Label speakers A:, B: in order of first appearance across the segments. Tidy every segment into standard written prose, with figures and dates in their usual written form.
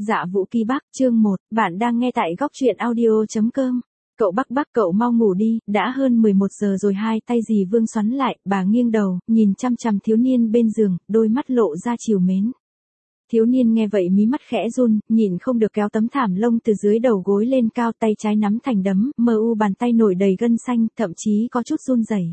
A: Dạ Vũ Kỳ Bắc, chương 1, bạn đang nghe tại góc truyện audio.com. Cậu Bắc, cậu mau ngủ đi, đã hơn 11 giờ rồi. Hai tay dì Vương xoắn lại, bà nghiêng đầu, nhìn chăm chăm thiếu niên bên giường, đôi mắt lộ ra trìu mến. Thiếu niên nghe vậy mí mắt khẽ run, nhịn không được kéo tấm thảm lông từ dưới đầu gối lên cao, tay trái nắm thành đấm, mờ u bàn tay nổi đầy gân xanh, thậm chí có chút run rẩy.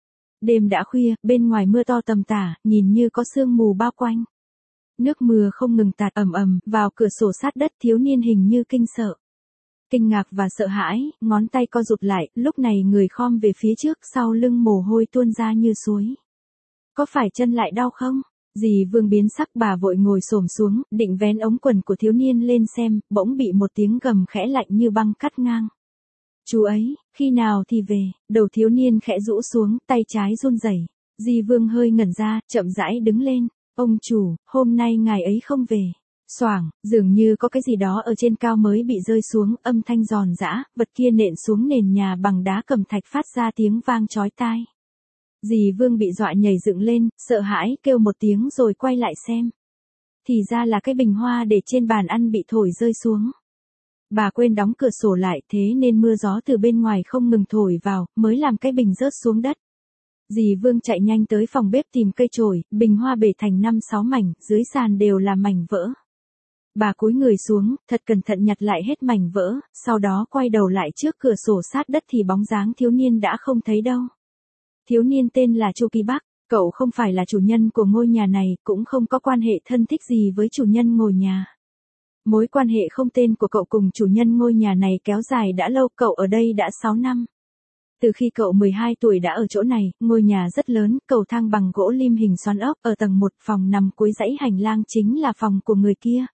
A: Đêm đã khuya, bên ngoài mưa to tầm tả, nhìn như có sương mù bao quanh. Nước mưa không ngừng tạt ầm ầm vào cửa sổ sát đất. Thiếu niên hình như kinh sợ, kinh ngạc và sợ hãi, ngón tay co rụt lại, lúc này người khom về phía trước, sau lưng mồ hôi tuôn ra như suối. Có phải chân lại đau không? Dì Vương biến sắc, bà vội ngồi xổm xuống, định vén ống quần của thiếu niên lên xem, bỗng bị một tiếng gầm khẽ lạnh như băng cắt ngang. Chú ấy, khi nào thì về? Đầu thiếu niên khẽ rũ xuống, tay trái run rẩy. Dì Vương hơi ngẩn ra, chậm rãi đứng lên. Ông chủ, hôm nay ngài ấy không về. Xoảng, dường như có cái gì đó ở trên cao mới bị rơi xuống, âm thanh giòn giã, vật kia nện xuống nền nhà bằng đá cẩm thạch phát ra tiếng vang chói tai. Dì Vương bị dọa nhảy dựng lên, sợ hãi kêu một tiếng rồi quay lại xem. Thì ra là cái bình hoa để trên bàn ăn bị thổi rơi xuống. Bà quên đóng cửa sổ lại, thế nên mưa gió từ bên ngoài không ngừng thổi vào, mới làm cái bình rớt xuống đất. Dì Vương chạy nhanh tới phòng bếp tìm cây chổi, bình hoa bể thành 5-6 mảnh, dưới sàn đều là mảnh vỡ. Bà cúi người xuống, thật cẩn thận nhặt lại hết mảnh vỡ, sau đó quay đầu lại trước cửa sổ sát đất thì bóng dáng thiếu niên đã không thấy đâu. Thiếu niên tên là Chu Kỳ Bắc, cậu không phải là chủ nhân của ngôi nhà này, cũng không có quan hệ thân thích gì với chủ nhân ngôi nhà. Mối quan hệ không tên của cậu cùng chủ nhân ngôi nhà này kéo dài đã lâu, cậu ở đây đã 6 năm. Từ khi cậu 12 tuổi đã ở chỗ này, ngôi nhà rất lớn, cầu thang bằng gỗ lim hình xoắn ốc, ở tầng 1 phòng nằm cuối dãy hành lang chính là phòng của người kia.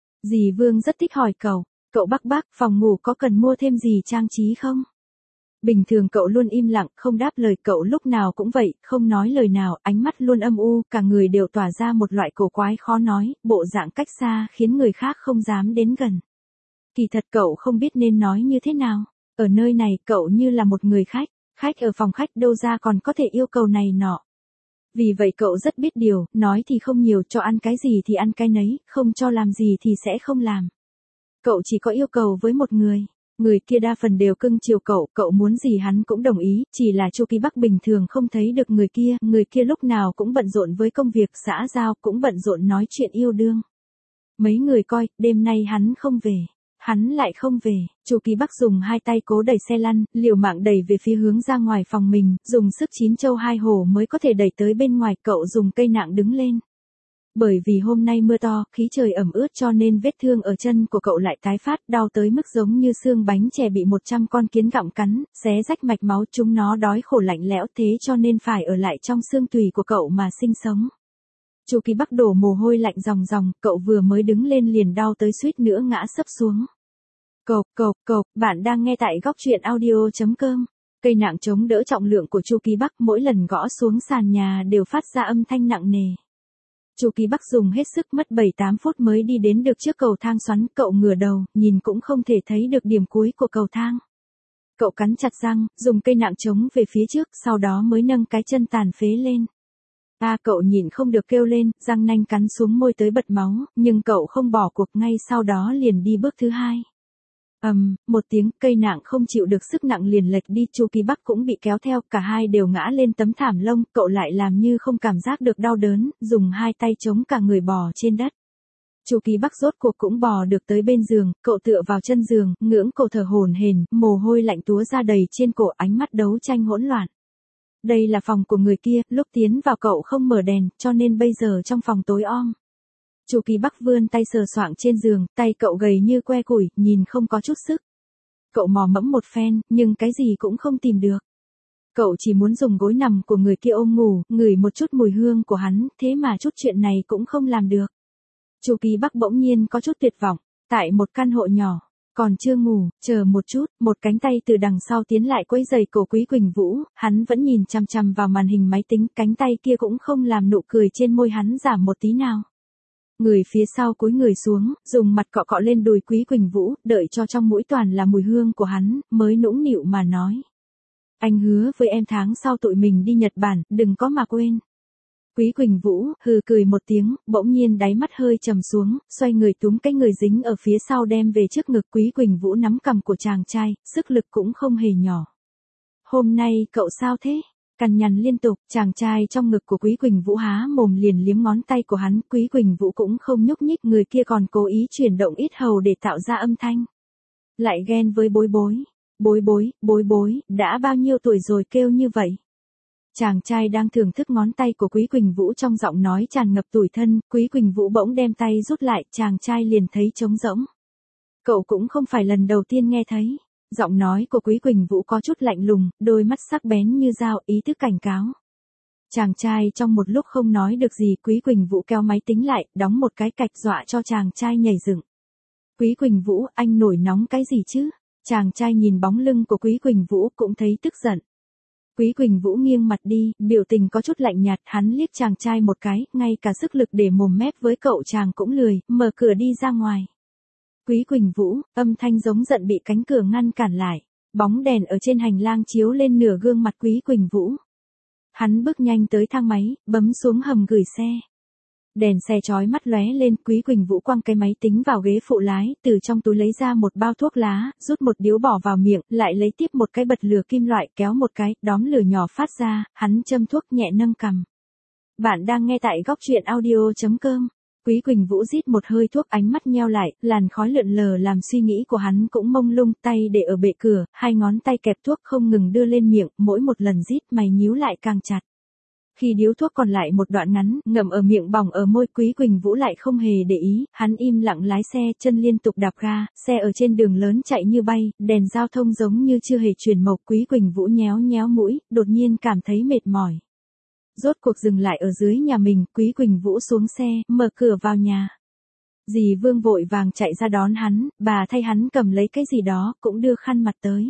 A: Dì Vương rất thích hỏi cậu Bắc, phòng ngủ có cần mua thêm gì trang trí không? Bình thường cậu luôn im lặng, không đáp lời, cậu lúc nào cũng vậy, không nói lời nào, ánh mắt luôn âm u, cả người đều tỏa ra một loại cổ quái khó nói, bộ dạng cách xa khiến người khác không dám đến gần. Kỳ thật cậu không biết nên nói như thế nào. Ở nơi này cậu như là một người khách ở phòng khách, đâu ra còn có thể yêu cầu này nọ. Vì vậy cậu rất biết điều, nói thì không nhiều, cho ăn cái gì thì ăn cái nấy, không cho làm gì thì sẽ không làm. Cậu chỉ có yêu cầu với một người kia đa phần đều cưng chiều cậu muốn gì hắn cũng đồng ý, chỉ là Chu Kỳ Bắc bình thường không thấy được người kia lúc nào cũng bận rộn với công việc xã giao, cũng bận rộn nói chuyện yêu đương. Mấy người coi, đêm nay hắn không về. Hắn lại không về. Chu Kỳ Bắc dùng hai tay cố đẩy xe lăn, liều mạng đẩy về phía hướng ra ngoài phòng mình, dùng sức 9 châu 2 hổ mới có thể đẩy tới bên ngoài. Cậu dùng cây nạng đứng lên. Bởi vì hôm nay mưa to, khí trời ẩm ướt cho nên vết thương ở chân của cậu lại tái phát, đau tới mức giống như xương bánh chè bị 100 con kiến gặm cắn, xé rách mạch máu. Chúng nó đói khổ lạnh lẽo, thế cho nên phải ở lại trong xương tùy của cậu mà sinh sống. Chu Kỳ Bắc đổ mồ hôi lạnh ròng ròng, cậu vừa mới đứng lên liền đau tới suýt nữa ngã sấp xuống. Bạn đang nghe tại góc truyện audio.com. Cây nạng chống đỡ trọng lượng của Chu Kỳ Bắc, mỗi lần gõ xuống sàn nhà đều phát ra âm thanh nặng nề. Chu Kỳ Bắc dùng hết sức, mất 7-8 phút mới đi đến được trước cầu thang xoắn. Cậu ngửa đầu, nhìn cũng không thể thấy được điểm cuối của cầu thang. Cậu cắn chặt răng, dùng cây nạng chống về phía trước, sau đó mới nâng cái chân tàn phế lên. Cậu nhịn không được kêu lên, răng nanh cắn xuống môi tới bật máu, nhưng cậu không bỏ cuộc, ngay sau đó liền đi bước thứ 2. Một tiếng, cây nạng không chịu được sức nặng liền lệch đi, Chu Kỳ Bắc cũng bị kéo theo, cả hai đều ngã lên tấm thảm lông, cậu lại làm như không cảm giác được đau đớn, dùng hai tay chống cả người bò trên đất. Chu Kỳ Bắc rốt cuộc cũng bò được tới bên giường, cậu tựa vào chân giường, ngưỡng cổ thở hổn hển, mồ hôi lạnh túa ra đầy trên cổ, ánh mắt đấu tranh hỗn loạn. Đây là phòng của người kia, lúc tiến vào cậu không mở đèn, cho nên bây giờ trong phòng tối om. Chu Kỳ Bắc vươn tay sờ soạng trên giường, tay cậu gầy như que củi, nhìn không có chút sức. Cậu mò mẫm một phen, nhưng cái gì cũng không tìm được. Cậu chỉ muốn dùng gối nằm của người kia ôm ngủ, ngửi một chút mùi hương của hắn, thế mà chút chuyện này cũng không làm được. Chu Kỳ Bắc bỗng nhiên có chút tuyệt vọng, tại một căn hộ nhỏ. Còn chưa ngủ, chờ một chút, một cánh tay từ đằng sau tiến lại quấy giày cổ Quý Quỳnh Vũ, hắn vẫn nhìn chằm chằm vào màn hình máy tính, cánh tay kia cũng không làm nụ cười trên môi hắn giảm một tí nào. Người phía sau cúi người xuống, dùng mặt cọ cọ lên đùi Quý Quỳnh Vũ, đợi cho trong mũi toàn là mùi hương của hắn, mới nũng nịu mà nói. Anh hứa với em tháng sau tụi mình đi Nhật Bản, đừng có mà quên. Quý Quỳnh Vũ hừ cười một tiếng, bỗng nhiên đáy mắt hơi trầm xuống, xoay người túm cái người dính ở phía sau đem về trước ngực. Quý Quỳnh Vũ nắm cằm của chàng trai, sức lực cũng không hề nhỏ. Hôm nay cậu sao thế? Cằn nhằn liên tục, chàng trai trong ngực của Quý Quỳnh Vũ há mồm liền liếm ngón tay của hắn. Quý Quỳnh Vũ cũng không nhúc nhích, người kia còn cố ý chuyển động yết hầu để tạo ra âm thanh. Lại ghen với Bối Bối. Bối Bối, đã bao nhiêu tuổi rồi kêu như vậy? Chàng trai đang thưởng thức ngón tay của Quý Quỳnh Vũ, trong giọng nói tràn ngập tủi thân. Quý Quỳnh Vũ bỗng đem tay rút lại, chàng trai liền thấy trống rỗng. Cậu cũng không phải lần đầu tiên nghe thấy. Giọng nói của Quý Quỳnh Vũ có chút lạnh lùng, đôi mắt sắc bén như dao, ý thức cảnh cáo. Chàng trai trong một lúc không nói được gì. Quý Quỳnh Vũ kéo máy tính lại, đóng một cái cạch dọa cho chàng trai nhảy dựng. Quý Quỳnh Vũ, anh nổi nóng cái gì chứ? Chàng trai nhìn bóng lưng của Quý Quỳnh Vũ cũng thấy tức giận. Quý Quỳnh Vũ nghiêng mặt đi, biểu tình có chút lạnh nhạt. Hắn liếc chàng trai một cái, ngay cả sức lực để mồm mép với cậu chàng cũng lười, mở cửa đi ra ngoài. Quý Quỳnh Vũ, âm thanh giống giận bị cánh cửa ngăn cản lại. Bóng đèn ở trên hành lang chiếu lên nửa gương mặt Quý Quỳnh Vũ. Hắn bước nhanh tới thang máy, bấm xuống hầm gửi xe. Đèn xe chói mắt lóe lên. Quý Quỳnh Vũ quăng cái máy tính vào ghế phụ lái, từ trong túi lấy ra một bao thuốc lá, rút một điếu bỏ vào miệng, lại lấy tiếp một cái bật lửa kim loại, kéo một cái, đóm lửa nhỏ phát ra, hắn châm thuốc nhẹ nâng cằm. Bạn đang nghe tại góc truyện audio.com. Quý Quỳnh Vũ rít một hơi thuốc, ánh mắt nheo lại, làn khói lượn lờ làm suy nghĩ của hắn cũng mông lung. Tay để ở bệ cửa, hai ngón tay kẹp thuốc không ngừng đưa lên miệng, mỗi một lần rít mày nhíu lại càng chặt. Khi điếu thuốc còn lại một đoạn ngắn, ngậm ở miệng bỏng ở môi, Quý Quỳnh Vũ lại không hề để ý, hắn im lặng lái xe, chân liên tục đạp ga, xe ở trên đường lớn chạy như bay, đèn giao thông giống như chưa hề chuyển màu. Quý Quỳnh Vũ nhéo nhéo mũi, đột nhiên cảm thấy mệt mỏi. Rốt cuộc dừng lại ở dưới nhà mình. Quý Quỳnh Vũ xuống xe, mở cửa vào nhà. Dì Vương vội vàng chạy ra đón hắn, bà thay hắn cầm lấy cái gì đó, cũng đưa khăn mặt tới.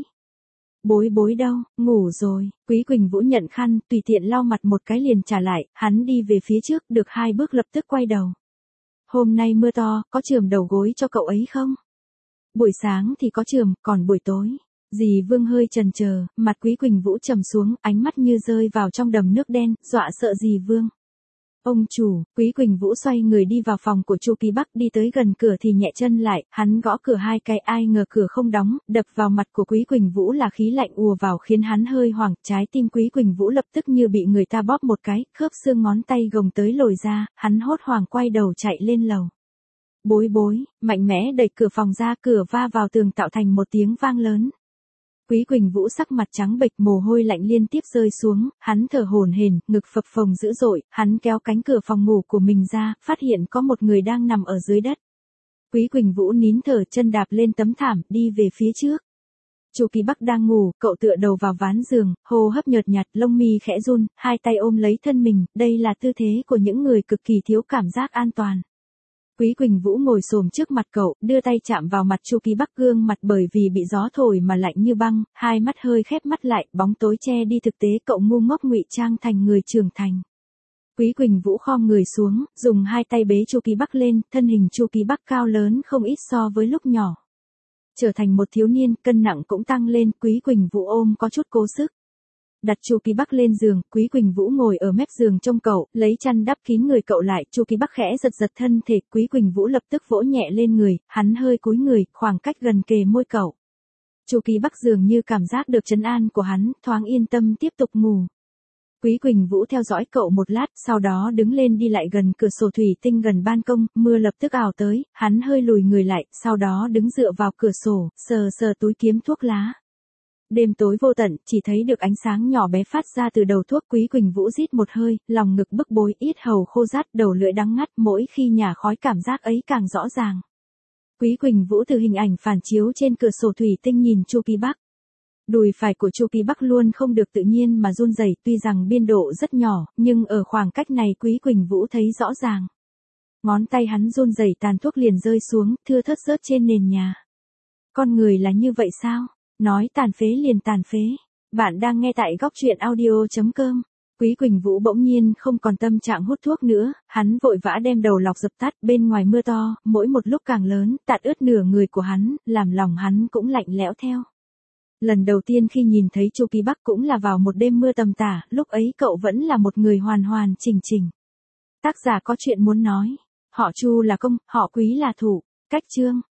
A: Bối Bối đâu, ngủ rồi. Quý Quỳnh Vũ nhận khăn, tùy tiện lau mặt một cái liền trả lại, hắn đi về phía trước, được 2 bước lập tức quay đầu. Hôm nay mưa to, có chườm đầu gối cho cậu ấy không? Buổi sáng thì có chườm, còn buổi tối. Dì Vương hơi chần chờ, mặt Quý Quỳnh Vũ trầm xuống, ánh mắt như rơi vào trong đầm nước đen, dọa sợ dì Vương. Ông chủ. Quý Quỳnh Vũ xoay người đi vào phòng của Chu Kỳ Bắc, đi tới gần cửa thì nhẹ chân lại, hắn gõ cửa 2 cái, ai ngờ cửa không đóng, đập vào mặt của Quý Quỳnh Vũ là khí lạnh ùa vào khiến hắn hơi hoảng, trái tim Quý Quỳnh Vũ lập tức như bị người ta bóp một cái, khớp xương ngón tay gồng tới lồi ra, hắn hốt hoảng quay đầu chạy lên lầu. Bối Bối, mạnh mẽ đẩy cửa phòng ra, cửa va vào tường tạo thành một tiếng vang lớn. Quý Quỳnh Vũ sắc mặt trắng bệch, mồ hôi lạnh liên tiếp rơi xuống, hắn thở hổn hển, ngực phập phồng dữ dội, hắn kéo cánh cửa phòng ngủ của mình ra, phát hiện có một người đang nằm ở dưới đất. Quý Quỳnh Vũ nín thở, chân đạp lên tấm thảm, đi về phía trước. Chu Kỳ Bắc đang ngủ, cậu tựa đầu vào ván giường, hô hấp nhợt nhạt, lông mi khẽ run, hai tay ôm lấy thân mình, đây là tư thế của những người cực kỳ thiếu cảm giác an toàn. Quý Quỳnh Vũ ngồi xổm trước mặt cậu, đưa tay chạm vào mặt Chu Kỳ Bắc, gương mặt bởi vì bị gió thổi mà lạnh như băng, hai mắt hơi khép mắt lại, bóng tối che đi thực tế cậu ngu ngốc ngụy trang thành người trưởng thành. Quý Quỳnh Vũ khom người xuống, dùng hai tay bế Chu Kỳ Bắc lên, thân hình Chu Kỳ Bắc cao lớn không ít so với lúc nhỏ. Trở thành một thiếu niên, cân nặng cũng tăng lên, Quý Quỳnh Vũ ôm có chút cố sức. Đặt Chu Kỳ Bắc lên giường, Quý Quỳnh Vũ ngồi ở mép giường trông cậu, lấy chăn đắp kín người cậu lại, Chu Kỳ Bắc khẽ giật giật thân thể, Quý Quỳnh Vũ lập tức vỗ nhẹ lên người, hắn hơi cúi người, khoảng cách gần kề môi cậu. Chu Kỳ Bắc dường như cảm giác được trấn an của hắn, thoáng yên tâm tiếp tục ngủ. Quý Quỳnh Vũ theo dõi cậu một lát, sau đó đứng lên đi lại gần cửa sổ thủy tinh gần ban công, mưa lập tức ào tới, hắn hơi lùi người lại, sau đó đứng dựa vào cửa sổ, sờ sờ túi kiếm thuốc lá. Đêm tối vô tận, chỉ thấy được ánh sáng nhỏ bé phát ra từ đầu thuốc. Quý Quỳnh Vũ rít một hơi, lòng ngực bức bối, yết hầu khô rát, đầu lưỡi đắng ngắt, mỗi khi nhả khói cảm giác ấy càng rõ ràng. Quý Quỳnh Vũ từ hình ảnh phản chiếu trên cửa sổ thủy tinh nhìn Chu Kỳ Bắc. Đùi phải của Chu Kỳ Bắc luôn không được tự nhiên mà run rẩy, tuy rằng biên độ rất nhỏ, nhưng ở khoảng cách này Quý Quỳnh Vũ thấy rõ ràng. Ngón tay hắn run rẩy, tàn thuốc liền rơi xuống, thưa thớt rớt trên nền nhà. Con người là như vậy sao? Nói tàn phế liền tàn phế. Bạn đang nghe tại góc truyện audio.com. Quý Quỳnh Vũ bỗng nhiên không còn tâm trạng hút thuốc nữa, hắn vội vã đem đầu lọc dập tắt, bên ngoài mưa to, mỗi một lúc càng lớn, tạt ướt nửa người của hắn, làm lòng hắn cũng lạnh lẽo theo. Lần đầu tiên khi nhìn thấy Chu Kỳ Bắc cũng là vào một đêm mưa tầm tả, lúc ấy cậu vẫn là một người hoàn hoàn chỉnh chỉnh. Tác giả có chuyện muốn nói. Họ Chu là công, họ Quý là thủ. Cách chương.